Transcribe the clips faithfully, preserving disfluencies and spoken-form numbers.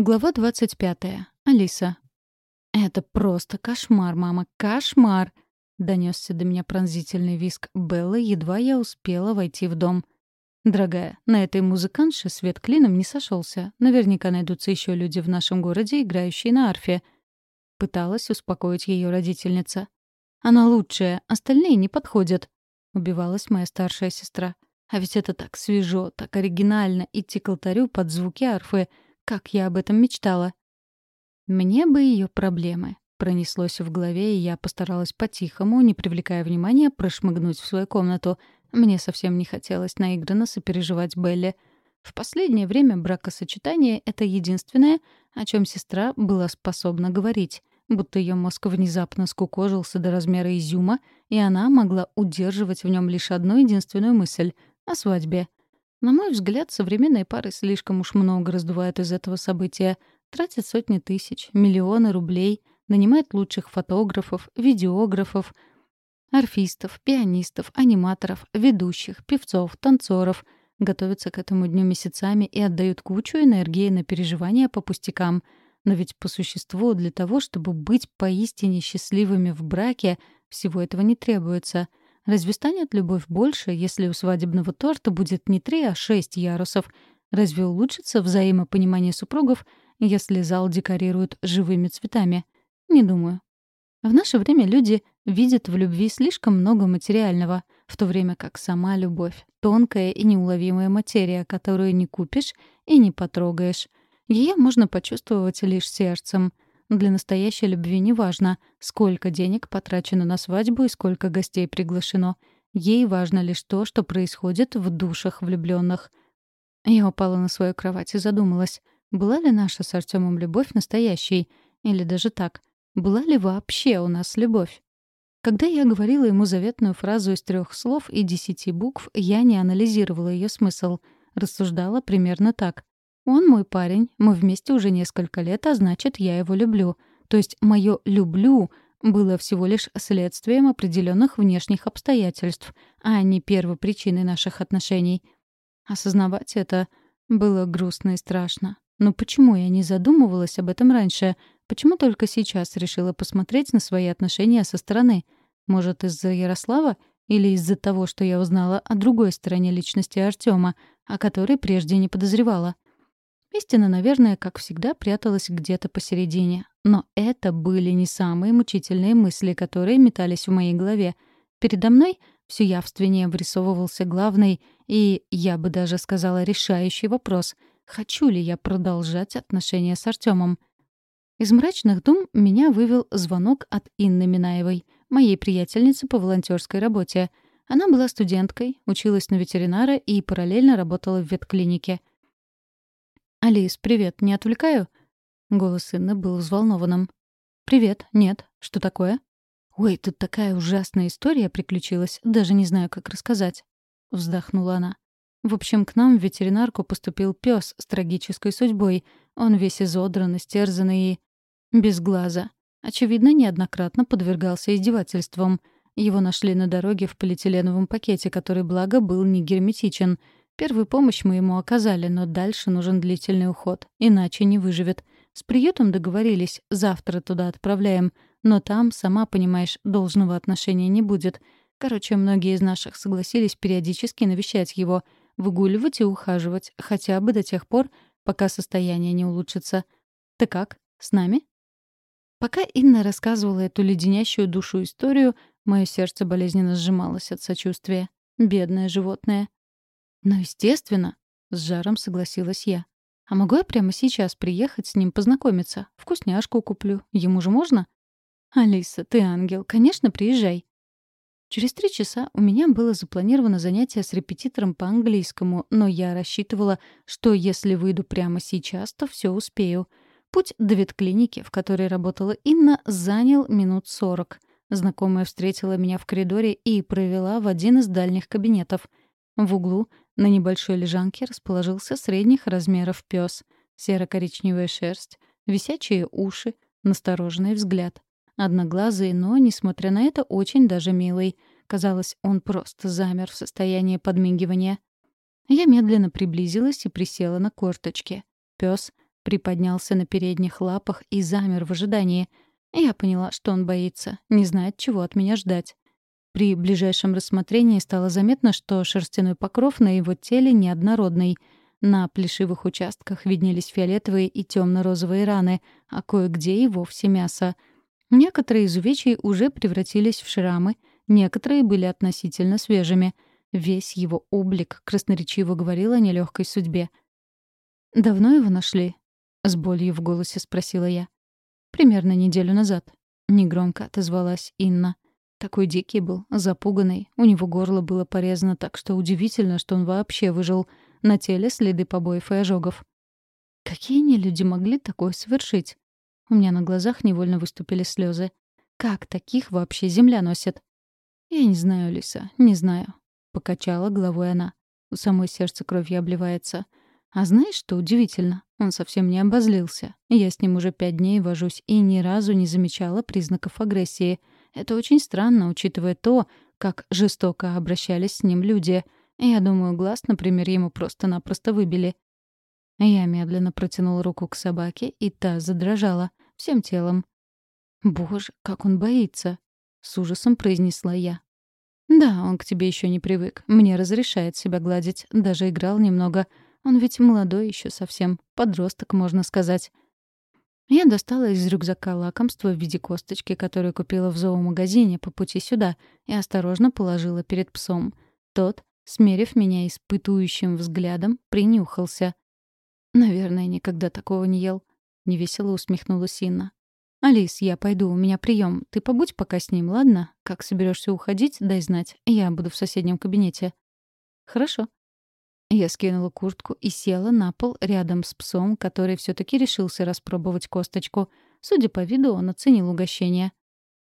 Глава двадцать пятая. Алиса. «Это просто кошмар, мама, кошмар!» — донесся до меня пронзительный визг Беллы, едва я успела войти в дом. «Дорогая, на этой музыкантше свет клином не сошелся. Наверняка найдутся еще люди в нашем городе, играющие на арфе». Пыталась успокоить ее родительница. «Она лучшая, остальные не подходят», — убивалась моя старшая сестра. «А ведь это так свежо, так оригинально идти к алтарю под звуки арфы. Как я об этом мечтала!» «Мне бы ее проблемы», — пронеслось в голове, и я постаралась по-тихому, не привлекая внимания, прошмыгнуть в свою комнату. Мне совсем не хотелось наигранно сопереживать Белле. В последнее время бракосочетание — это единственное, о чем сестра была способна говорить, будто ее мозг внезапно скукожился до размера изюма, и она могла удерживать в нем лишь одну единственную мысль — о свадьбе. На мой взгляд, современные пары слишком уж много раздувают из этого события, тратят сотни тысяч, миллионы рублей, нанимают лучших фотографов, видеографов, арфистов, пианистов, аниматоров, ведущих, певцов, танцоров, готовятся к этому дню месяцами и отдают кучу энергии на переживания по пустякам. Но ведь по существу для того, чтобы быть поистине счастливыми в браке, всего этого не требуется. Разве станет любовь больше, если у свадебного торта будет не три, а шесть ярусов? Разве улучшится взаимопонимание супругов, если зал декорируют живыми цветами? Не думаю. В наше время люди видят в любви слишком много материального, в то время как сама любовь — тонкая и неуловимая материя, которую не купишь и не потрогаешь. Ее можно почувствовать лишь сердцем. Для настоящей любви не важно, сколько денег потрачено на свадьбу и сколько гостей приглашено. Ей важно лишь то, что происходит в душах влюбленных. Я упала на свою кровать и задумалась, была ли наша с Артемом любовь настоящей? Или даже так, была ли вообще у нас любовь? Когда я говорила ему заветную фразу из трех слов и десяти букв, я не анализировала ее смысл. Рассуждала примерно так. Он мой парень, мы вместе уже несколько лет, а значит, я его люблю. То есть мое «люблю» было всего лишь следствием определенных внешних обстоятельств, а не первопричиной наших отношений. Осознавать это было грустно и страшно. Но почему я не задумывалась об этом раньше? Почему только сейчас решила посмотреть на свои отношения со стороны? Может, из-за Ярослава? Или из-за того, что я узнала о другой стороне личности Артема, о которой прежде не подозревала? Истина, наверное, как всегда, пряталась где-то посередине. Но это были не самые мучительные мысли, которые метались в моей голове. Передо мной все явственнее вырисовывался главный и, я бы даже сказала, решающий вопрос — хочу ли я продолжать отношения с Артемом? Из мрачных дум меня вывел звонок от Инны Минаевой, моей приятельницы по волонтерской работе. Она была студенткой, училась на ветеринара и параллельно работала в ветклинике. «Алис, привет, не отвлекаю?» Голос Инны был взволнованным. «Привет, нет. Что такое?» «Ой, тут такая ужасная история приключилась, даже не знаю, как рассказать», — вздохнула она. «В общем, к нам в ветеринарку поступил пес с трагической судьбой. Он весь изодран, истерзанный и без глаза. Очевидно, неоднократно подвергался издевательствам. Его нашли на дороге в полиэтиленовом пакете, который, благо, был не герметичен. Первую помощь мы ему оказали, но дальше нужен длительный уход, иначе не выживет. С приютом договорились, завтра туда отправляем, но там, сама понимаешь, должного отношения не будет. Короче, многие из наших согласились периодически навещать его, выгуливать и ухаживать, хотя бы до тех пор, пока состояние не улучшится. Ты как, с нами?» Пока Инна рассказывала эту леденящую душу историю, мое сердце болезненно сжималось от сочувствия. Бедное животное. «Ну, естественно», — с жаром согласилась я. «А могу я прямо сейчас приехать с ним познакомиться? Вкусняшку куплю. Ему же можно?» «Алиса, ты ангел. Конечно, приезжай». Через три часа у меня было запланировано занятие с репетитором по английскому, но я рассчитывала, что если выйду прямо сейчас, то все успею. Путь до ветклиники, в которой работала Инна, занял минут сорок. Знакомая встретила меня в коридоре и провела в один из дальних кабинетов. В углу на небольшой лежанке расположился средних размеров пес. Серо-коричневая шерсть, висячие уши, настороженный взгляд. Одноглазый, но, несмотря на это, очень даже милый. Казалось, он просто замер в состоянии подмигивания. Я медленно приблизилась и присела на корточки. Пес приподнялся на передних лапах и замер в ожидании. Я поняла, что он боится, не знает, чего от меня ждать. При ближайшем рассмотрении стало заметно, что шерстяной покров на его теле неоднородный. На плешивых участках виднелись фиолетовые и темно-розовые раны, а кое-где и вовсе мясо. Некоторые из увечий уже превратились в шрамы, некоторые были относительно свежими. Весь его облик красноречиво говорил о нелегкой судьбе. «Давно его нашли?» — с болью в голосе спросила я. «Примерно неделю назад», — негромко отозвалась Инна. Такой дикий был, запуганный. У него горло было порезано так, что удивительно, что он вообще выжил. На теле следы побоев и ожогов. Какие нелюди могли такое совершить? У меня на глазах невольно выступили слезы. Как таких вообще земля носит? «Я не знаю, Лиса, не знаю», — покачала головой она. У самой сердце кровью обливается. А знаешь, что удивительно? Он совсем не обозлился. Я с ним уже пять дней вожусь и ни разу не замечала признаков агрессии. Это очень странно, учитывая то, как жестоко обращались с ним люди. Я думаю, глаз, например, ему просто-напросто выбили. Я медленно протянула руку к собаке, и та задрожала всем телом. «Боже, как он боится!» — с ужасом произнесла я. «Да, он к тебе еще не привык. Мне разрешает себя гладить. Даже играл немного. Он ведь молодой еще совсем. Подросток, можно сказать». Я достала из рюкзака лакомство в виде косточки, которую купила в зоомагазине по пути сюда, и осторожно положила перед псом. Тот, смерив меня испытующим взглядом, принюхался. «Наверное, никогда такого не ел», — невесело усмехнулась Инна. «Алис, я пойду, у меня прием. Ты побудь пока с ним, ладно? Как соберешься уходить, дай знать. Я буду в соседнем кабинете». «Хорошо». Я скинула куртку и села на пол рядом с псом, который все таки решился распробовать косточку. Судя по виду, он оценил угощение.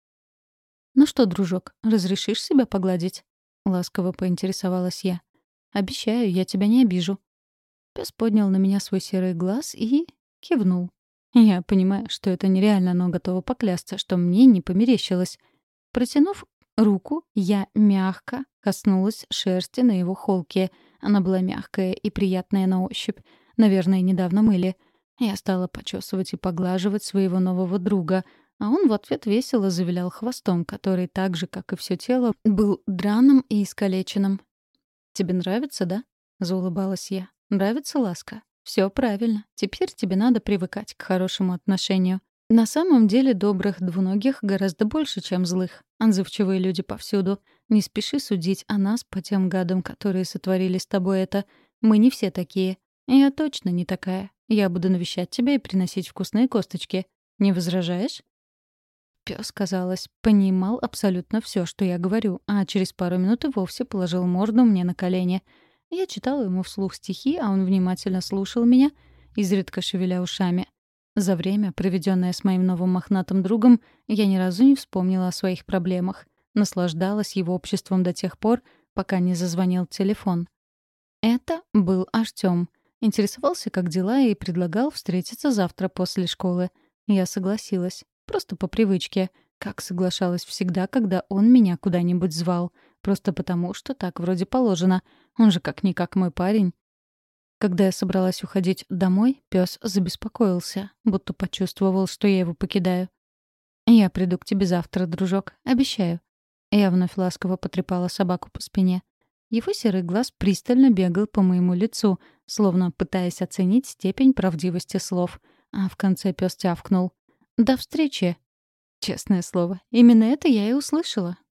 «Ну что, дружок, разрешишь себя погладить?» — ласково поинтересовалась я. «Обещаю, я тебя не обижу». Пес поднял на меня свой серый глаз и кивнул. Я понимаю, что это нереально, но готова поклясться, что мне не померещилось. Протянув руку, я мягко коснулась шерсти на его холке. Она была мягкая и приятная на ощупь. Наверное, недавно мыли. Я стала почесывать и поглаживать своего нового друга, а он в ответ весело завилял хвостом, который так же, как и все тело, был драным и искалеченным. «Тебе нравится, да?» — заулыбалась я. «Нравится ласка? Все правильно. Теперь тебе надо привыкать к хорошему отношению. На самом деле добрых двуногих гораздо больше, чем злых. Отзывчивые люди повсюду. Не спеши судить о нас по тем гадам, которые сотворили с тобой это. Мы не все такие. Я точно не такая. Я буду навещать тебя и приносить вкусные косточки. Не возражаешь?» Пёс, казалось, понимал абсолютно все, что я говорю, а через пару минут и вовсе положил морду мне на колени. Я читала ему вслух стихи, а он внимательно слушал меня, изредка шевеля ушами. За время, проведенное с моим новым мохнатым другом, я ни разу не вспомнила о своих проблемах. Наслаждалась его обществом до тех пор, пока не зазвонил телефон. Это был Артём. Интересовался, как дела, и предлагал встретиться завтра после школы. Я согласилась. Просто по привычке. Как соглашалась всегда, когда он меня куда-нибудь звал. Просто потому, что так вроде положено. Он же как-никак мой парень. Когда я собралась уходить домой, пес забеспокоился, будто почувствовал, что я его покидаю. «Я приду к тебе завтра, дружок, обещаю». Я вновь ласково потрепала собаку по спине. Его серый глаз пристально бегал по моему лицу, словно пытаясь оценить степень правдивости слов. А в конце пес тявкнул. «До встречи!» Честное слово, именно это я и услышала.